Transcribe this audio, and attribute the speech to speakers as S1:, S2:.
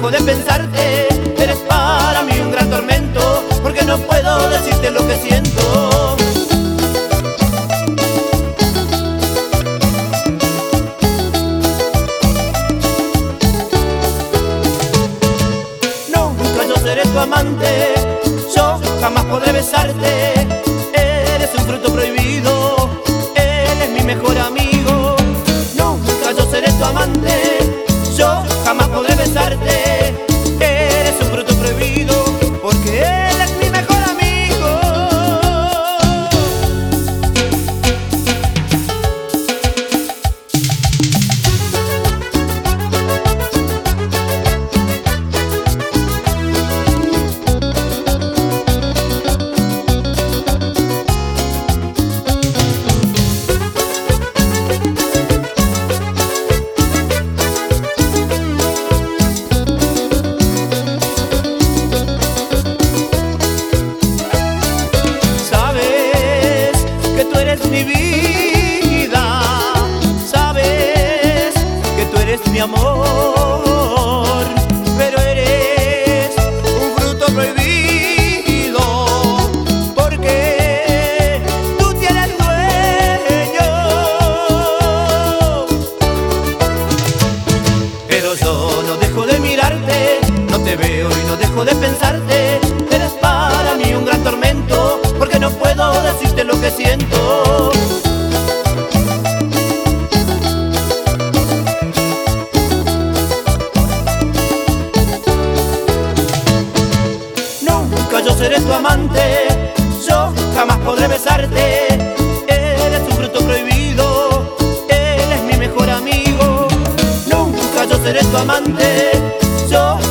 S1: dejo de pensarte. Eres para mí un gran tormento, porque no puedo decirte lo que siento. Nunca yo seré tu amante, yo jamás podré besarte. Eres un fruto prohibido, él es mi mejor amigo. Nunca yo seré tu amante, yo jamás podré besarte. Eres un fruto prohibido, porque él es mi mejor amigo. Mi vida, sabes que tú eres mi amor, pero eres un fruto prohibido, porque tú tienes dueño. Pero yo no dejo de mirarte, no te veo y no dejo de pensarte. Eres para mí un gran tormento, porque no puedo decirte lo que siento. Nunca yo seré tu amante, yo jamás podré besarte. Eres un fruto prohibido, él es mi mejor amigo. Nunca yo seré tu amante, yo